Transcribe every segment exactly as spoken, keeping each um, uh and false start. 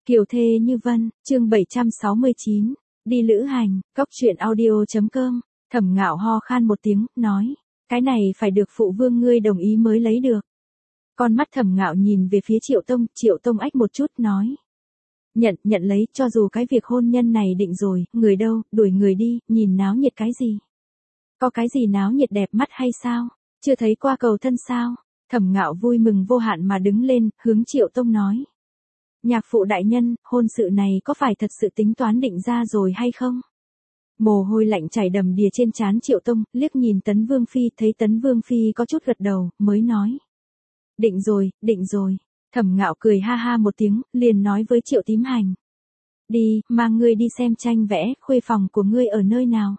Kiều thê như vân, chương bảy trăm sáu mươi chín, đi lữ hành, cóc truyện audio.com, Thẩm Ngạo ho khan một tiếng, nói, cái này phải được phụ vương ngươi đồng ý mới lấy được. Con mắt Thẩm Ngạo nhìn về phía Triệu Tông, Triệu Tông ách một chút, nói. Nhận, nhận lấy, cho dù cái việc hôn nhân này định rồi, người đâu, đuổi người đi, nhìn náo nhiệt cái gì. Có cái gì náo nhiệt đẹp mắt hay sao, chưa thấy qua cầu thân sao. Thẩm Ngạo vui mừng vô hạn mà đứng lên, hướng Triệu Tông nói. Nhạc phụ đại nhân, hôn sự này có phải thật sự tính toán định ra rồi hay không? Mồ hôi lạnh chảy đầm đìa trên trán Triệu Tông, liếc nhìn Tấn Vương Phi, thấy Tấn Vương Phi có chút gật đầu, mới nói. Định rồi, định rồi. Thẩm Ngạo cười ha ha một tiếng, liền nói với Triệu Tím Hành. Đi, mang ngươi đi xem tranh vẽ, khuê phòng của ngươi ở nơi nào?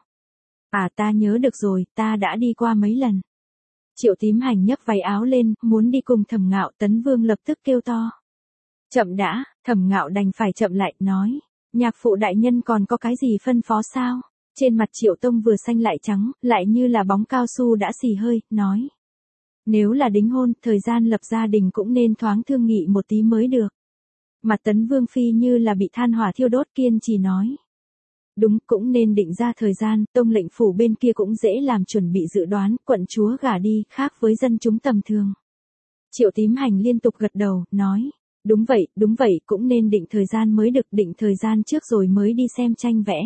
À ta nhớ được rồi, ta đã đi qua mấy lần. Triệu Tím Hành nhấc váy áo lên, muốn đi cùng Thẩm Ngạo. Tấn Vương lập tức kêu to. Chậm đã, Thẩm Ngạo đành phải chậm lại, nói. Nhạc phụ đại nhân còn có cái gì phân phó sao? Trên mặt Triệu Tông vừa xanh lại trắng, lại như là bóng cao su đã xì hơi, nói. Nếu là đính hôn, thời gian lập gia đình cũng nên thoáng thương nghị một tí mới được. Mặt Tấn Vương Phi như là bị than hỏa thiêu đốt, kiên trì nói. Đúng, cũng nên định ra thời gian, tông lệnh phủ bên kia cũng dễ làm chuẩn bị dự đoán, quận chúa gả đi, khác với dân chúng tầm thường. Triệu Tím Hành liên tục gật đầu, nói. Đúng vậy, đúng vậy, cũng nên định thời gian mới được, định thời gian trước rồi mới đi xem tranh vẽ.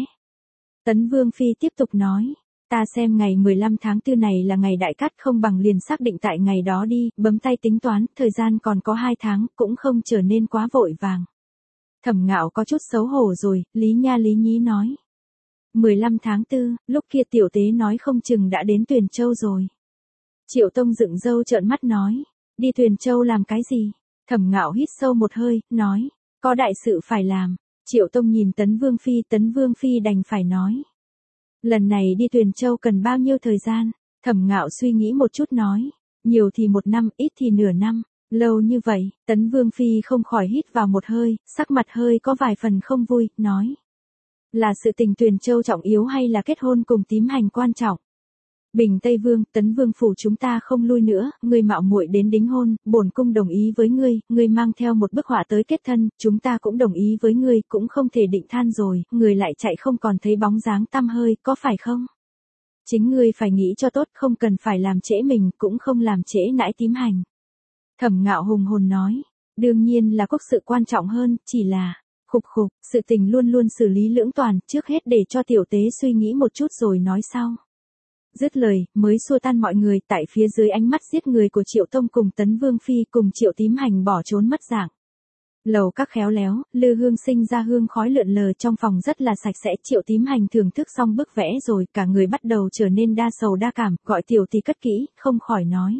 Tấn Vương Phi tiếp tục nói. Ta xem ngày mười lăm tháng tư này là ngày đại cát, không bằng liền xác định tại ngày đó đi, bấm tay tính toán, thời gian còn có hai tháng, cũng không trở nên quá vội vàng. Thẩm Ngạo có chút xấu hổ rồi, Lý Nha Lý Nhí nói. mười lăm tháng tư, lúc kia tiểu tế nói không chừng đã đến Tuyền Châu rồi. Triệu Tông dựng râu trợn mắt nói. Đi Tuyền Châu làm cái gì? Thẩm Ngạo hít sâu một hơi, nói. Có đại sự phải làm. Triệu Tông nhìn Tấn Vương Phi, Tấn Vương Phi đành phải nói. Lần này đi Tuyền Châu cần bao nhiêu thời gian? Thẩm Ngạo suy nghĩ một chút nói. Nhiều thì một năm, ít thì nửa năm. Lâu như vậy, Tấn Vương Phi không khỏi hít vào một hơi, sắc mặt hơi có vài phần không vui, nói. Là sự tình Tuyền Châu trọng yếu hay là kết hôn cùng Tím Hành quan trọng? Bình Tây Vương, Tấn Vương phủ chúng ta không lui nữa, ngươi mạo muội đến đính hôn, bổn cung đồng ý với ngươi, ngươi mang theo một bức họa tới kết thân, chúng ta cũng đồng ý với ngươi, cũng không thể định than rồi, người lại chạy không còn thấy bóng dáng tăm hơi, có phải không? Chính ngươi phải nghĩ cho tốt, không cần phải làm trễ mình, cũng không làm trễ nãi Tím Hành. Thẩm Ngạo hùng hồn nói, đương nhiên là quốc sự quan trọng hơn, chỉ là, khục khục, sự tình luôn luôn xử lý lưỡng toàn, trước hết để cho tiểu tế suy nghĩ một chút rồi nói sau. Dứt lời, mới xua tan mọi người, tại phía dưới ánh mắt giết người của Triệu Tông cùng Tấn Vương Phi cùng Triệu Tím Hành bỏ trốn mất dạng. Lầu các khéo léo, lư hương sinh ra hương khói lượn lờ trong phòng rất là sạch sẽ. Triệu Tím Hành thưởng thức xong bức vẽ rồi, cả người bắt đầu trở nên đa sầu đa cảm, gọi tiểu thì cất kỹ, không khỏi nói.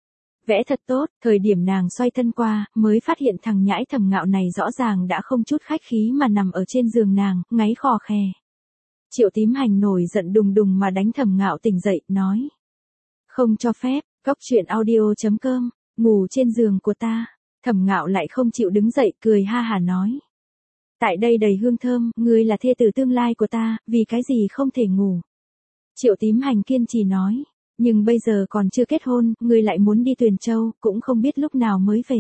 Vẽ thật tốt, thời điểm nàng xoay thân qua, mới phát hiện thằng nhãi Thẩm Ngạo này rõ ràng đã không chút khách khí mà nằm ở trên giường nàng, ngáy khò khè. Triệu Tím Hành nổi giận đùng đùng mà đánh Thẩm Ngạo tỉnh dậy, nói. Không cho phép, cóc truyện audio.com, ngủ trên giường của ta. Thẩm Ngạo lại không chịu đứng dậy, cười ha hà nói. Tại đây đầy hương thơm, ngươi là thê tử tương lai của ta, vì cái gì không thể ngủ. Triệu Tím Hành kiên trì nói. Nhưng bây giờ còn chưa kết hôn, ngươi lại muốn đi Tuyền Châu, cũng không biết lúc nào mới về.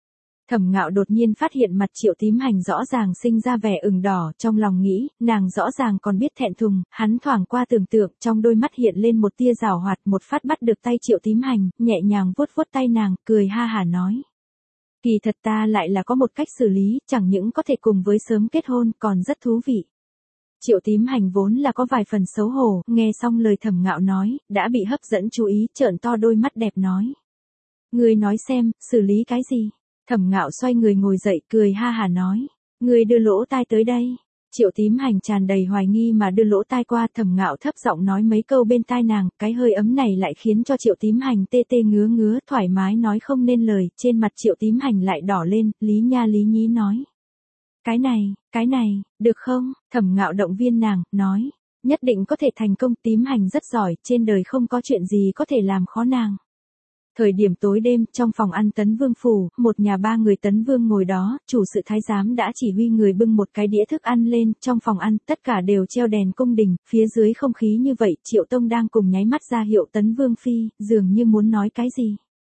Thẩm Ngạo đột nhiên phát hiện mặt Triệu Tím Hành rõ ràng sinh ra vẻ ửng đỏ, trong lòng nghĩ, nàng rõ ràng còn biết thẹn thùng, hắn thoảng qua tưởng tượng, trong đôi mắt hiện lên một tia giảo hoạt, một phát bắt được tay Triệu Tím Hành, nhẹ nhàng vuốt vuốt tay nàng, cười ha hà nói. Kỳ thật ta lại là có một cách xử lý, chẳng những có thể cùng với sớm kết hôn, còn rất thú vị. Triệu Tím Hành vốn là có vài phần xấu hổ, nghe xong lời Thẩm Ngạo nói, đã bị hấp dẫn chú ý, trợn to đôi mắt đẹp nói. Ngươi nói xem, xử lý cái gì? Thẩm Ngạo xoay người ngồi dậy, cười ha hà nói. Ngươi đưa lỗ tai tới đây. Triệu Tím Hành tràn đầy hoài nghi mà đưa lỗ tai qua, Thẩm Ngạo thấp giọng nói mấy câu bên tai nàng, cái hơi ấm này lại khiến cho Triệu Tím Hành tê tê ngứa ngứa, thoải mái nói không nên lời, trên mặt Triệu Tím Hành lại đỏ lên, Lý Nha Lý Nhí nói. Cái này, cái này, được không? Thẩm Ngạo động viên nàng, nói. Nhất định có thể thành công, Tím Hành rất giỏi, trên đời không có chuyện gì có thể làm khó nàng. Thời điểm tối đêm, trong phòng ăn Tấn Vương phủ, một nhà ba người Tấn Vương ngồi đó, chủ sự thái giám đã chỉ huy người bưng một cái đĩa thức ăn lên, trong phòng ăn, tất cả đều treo đèn cung đình, phía dưới không khí như vậy, Triệu Tông đang cùng nháy mắt ra hiệu Tấn Vương Phi, dường như muốn nói cái gì.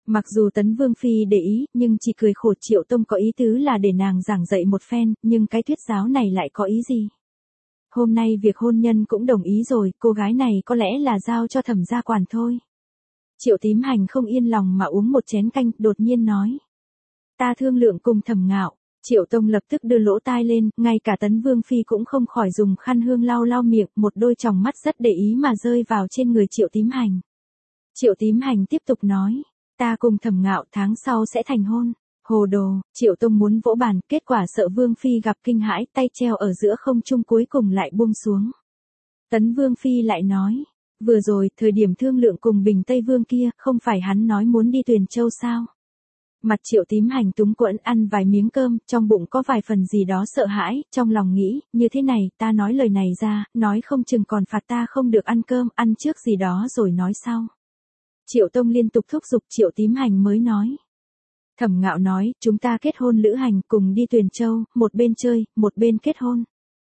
Mặc dù Tấn Vương Phi để ý, nhưng chỉ cười khổ. Triệu Tông có ý tứ là để nàng giảng dạy một phen, nhưng cái thuyết giáo này lại có ý gì? Hôm nay việc hôn nhân cũng đồng ý rồi, cô gái này có lẽ là giao cho Thẩm gia quản thôi. Triệu Tím Hành không yên lòng mà uống một chén canh, đột nhiên nói. Ta thương lượng cùng Thẩm Ngạo. Triệu Tông lập tức đưa lỗ tai lên, ngay cả Tấn Vương Phi cũng không khỏi dùng khăn hương lau lau miệng, một đôi tròng mắt rất để ý mà rơi vào trên người Triệu Tím Hành. Triệu Tím Hành tiếp tục nói, ta cùng Thẩm Ngạo tháng sau sẽ thành hôn. Hồ đồ. Triệu Tông muốn vỗ bàn, kết quả sợ Vương Phi gặp kinh hãi, tay treo ở giữa không trung cuối cùng lại buông xuống. Tấn Vương Phi lại nói, vừa rồi, thời điểm thương lượng cùng Bình Tây Vương kia, không phải hắn nói muốn đi Tuyền Châu sao? Mặt Triệu Tím Hành túng quẫn ăn vài miếng cơm, trong bụng có vài phần gì đó sợ hãi, trong lòng nghĩ, như thế này, ta nói lời này ra, nói không chừng còn phạt ta không được ăn cơm, ăn trước gì đó rồi nói sau. Triệu Tông liên tục thúc giục, Triệu Tím Hành mới nói. Thẩm Ngạo nói, chúng ta kết hôn Lữ Hành cùng đi Tuyền Châu, một bên chơi, một bên kết hôn.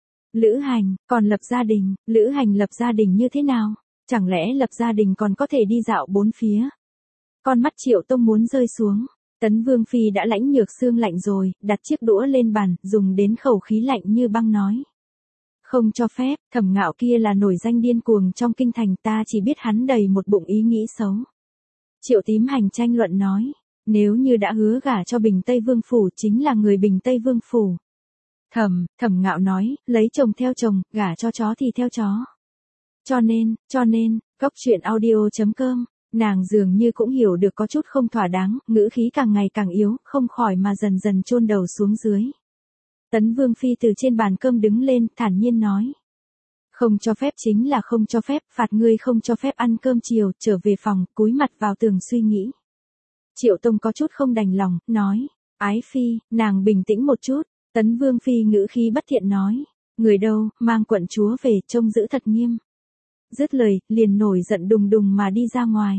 Lữ Hành, còn lập gia đình, Lữ Hành lập gia đình như thế nào? Chẳng lẽ lập gia đình còn có thể đi dạo bốn phía? Con mắt Triệu Tông muốn rơi xuống. Tấn Vương Phi đã lãnh nhược xương lạnh rồi, đặt chiếc đũa lên bàn, dùng đến khẩu khí lạnh như băng nói. Không cho phép, Thẩm Ngạo kia là nổi danh điên cuồng trong kinh thành, ta chỉ biết hắn đầy một bụng ý nghĩ xấu. Triệu Tím Hành tranh luận nói, nếu như đã hứa gả cho Bình Tây Vương Phủ chính là người Bình Tây Vương Phủ. Thẩm, Thẩm Ngạo nói, lấy chồng theo chồng, gả cho chó thì theo chó. Cho nên, cho nên, góc truyện audio chấm com. Nàng dường như cũng hiểu được có chút không thỏa đáng, ngữ khí càng ngày càng yếu, không khỏi mà dần dần chôn đầu xuống dưới. Tấn Vương Phi từ trên bàn cơm đứng lên, thản nhiên nói. Không cho phép chính là không cho phép, phạt ngươi không cho phép ăn cơm chiều, trở về phòng, cúi mặt vào tường suy nghĩ. Triệu Tông có chút không đành lòng, nói. Ái Phi, nàng bình tĩnh một chút. Tấn Vương Phi ngữ khí bất thiện nói. Người đâu, mang quận chúa về, trông giữ thật nghiêm. Dứt lời, liền nổi giận đùng đùng mà đi ra ngoài.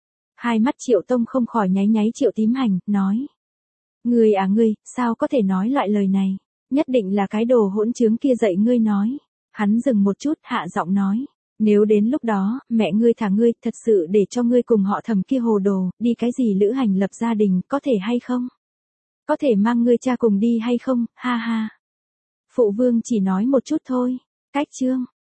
Hai mắt Triệu Tông không khỏi nháy nháy Triệu Tím Hành, nói. Ngươi à ngươi, sao có thể nói loại lời này? Nhất định là cái đồ hỗn trướng kia dạy ngươi nói. Hắn dừng một chút, hạ giọng nói. Nếu đến lúc đó, mẹ ngươi thả ngươi, thật sự để cho ngươi cùng họ Thẩm kia hồ đồ, đi cái gì Lữ Hành lập gia đình, có thể hay không? Có thể mang ngươi cha cùng đi hay không, ha ha. Phụ vương chỉ nói một chút thôi. Cách chương.